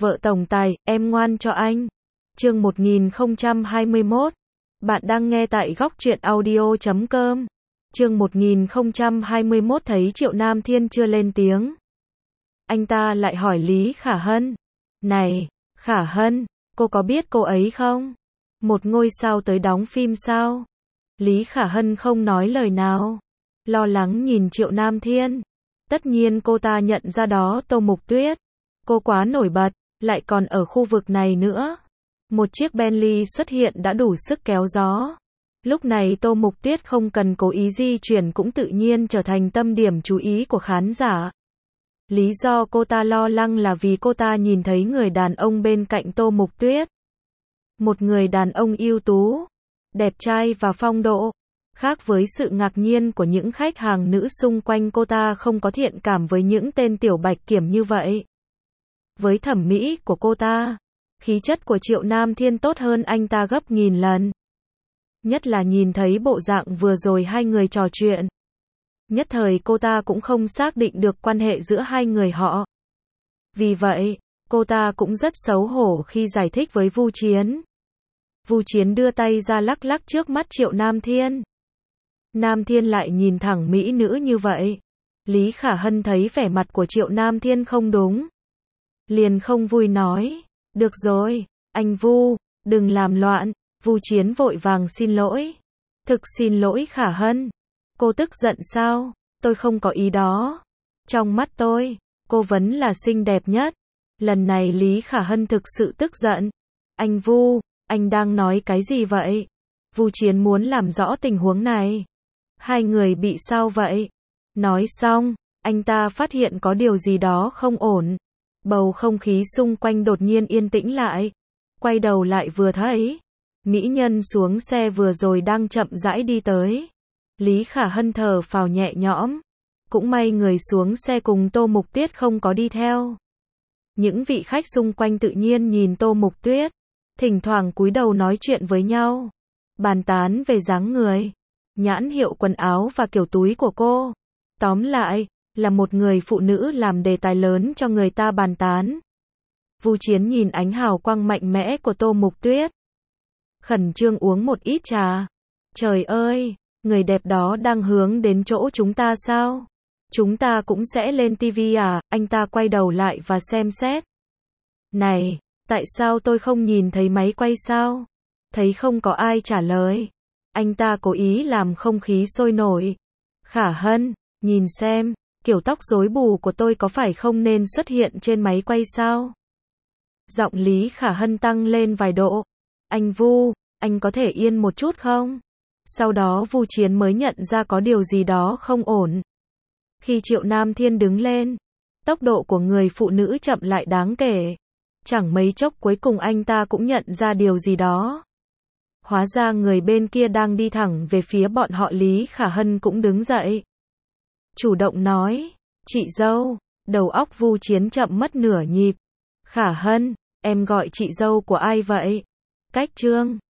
Vợ tổng tài, em ngoan cho anh. Chương 1021. Bạn đang nghe tại góc truyện audio.com. Chương 1021 thấy Triệu Nam Thiên chưa lên tiếng. Anh ta lại hỏi Lý Khả Hân. Này, Khả Hân, cô có biết cô ấy không? Một ngôi sao tới đóng phim sao? Lý Khả Hân không nói lời nào. Lo lắng nhìn Triệu Nam Thiên. Tất nhiên cô ta nhận ra đó Tô Mục Tuyết. Cô quá nổi bật, lại còn ở khu vực này nữa. Một chiếc Bentley xuất hiện đã đủ sức kéo gió. Lúc này Tô Mục Tuyết không cần cố ý di chuyển cũng tự nhiên trở thành tâm điểm chú ý của khán giả. Lý do cô ta lo lắng là vì cô ta nhìn thấy người đàn ông bên cạnh Tô Mục Tuyết. Một người đàn ông ưu tú, đẹp trai và phong độ. Khác với sự ngạc nhiên của những khách hàng nữ xung quanh, cô ta không có thiện cảm với những tên tiểu bạch kiểm như vậy. Với thẩm mỹ của cô ta, khí chất của Triệu Nam Thiên tốt hơn anh ta gấp nghìn lần. Nhất là nhìn thấy bộ dạng vừa rồi hai người trò chuyện. Nhất thời cô ta cũng không xác định được quan hệ giữa hai người họ. Vì vậy, cô ta cũng rất xấu hổ khi giải thích với Vu Chiến. Vu Chiến đưa tay ra lắc lắc trước mắt Triệu Nam Thiên. Nam Thiên lại nhìn thẳng mỹ nữ như vậy. Lý Khả Hân thấy vẻ mặt của Triệu Nam Thiên không đúng. Liền không vui nói. Được rồi, anh Vu, đừng làm loạn. Vu Chiến vội vàng xin lỗi. Thực xin lỗi Khả Hân. Cô tức giận sao? Tôi không có ý đó. Trong mắt tôi, cô vẫn là xinh đẹp nhất. Lần này Lý Khả Hân thực sự tức giận. Anh Vu, anh đang nói cái gì vậy? Vu Chiến muốn làm rõ tình huống này. Hai người bị sao vậy? Nói xong, anh ta phát hiện có điều gì đó không ổn. Bầu không khí xung quanh đột nhiên yên tĩnh lại. Quay đầu lại vừa thấy, mỹ nhân xuống xe vừa rồi đang chậm rãi đi tới. Lý Khả Hân thở phào nhẹ nhõm. Cũng may người xuống xe cùng Tô Mục Tuyết không có đi theo. Những vị khách xung quanh tự nhiên nhìn Tô Mục Tuyết, thỉnh thoảng cúi đầu nói chuyện với nhau, bàn tán về dáng người, nhãn hiệu quần áo và kiểu túi của cô. Tóm lại, là một người phụ nữ làm đề tài lớn cho người ta bàn tán. Vu Chiến nhìn ánh hào quang mạnh mẽ của Tô Mục Tuyết, khẩn trương uống một ít trà. Trời ơi, người đẹp đó đang hướng đến chỗ chúng ta sao? Chúng ta cũng sẽ lên TV à? Anh ta quay đầu lại và xem xét. Này, tại sao tôi không nhìn thấy máy quay sao? Thấy không có ai trả lời. Anh ta cố ý làm không khí sôi nổi. Khả Hân, nhìn xem, kiểu tóc rối bù của tôi có phải không nên xuất hiện trên máy quay sao? Giọng Lý Khả Hân tăng lên vài độ. Anh Vu, anh có thể yên một chút không? Sau đó Vu Chiến mới nhận ra có điều gì đó không ổn. Khi Triệu Nam Thiên đứng lên, tốc độ của người phụ nữ chậm lại đáng kể. Chẳng mấy chốc cuối cùng anh ta cũng nhận ra điều gì đó. Hóa ra người bên kia đang đi thẳng về phía bọn họ. Lý Khả Hân cũng đứng dậy, chủ động nói, chị dâu. Đầu óc Vu Chiến chậm mất nửa nhịp. Khả Hân, em gọi chị dâu của ai vậy? Cách Trương.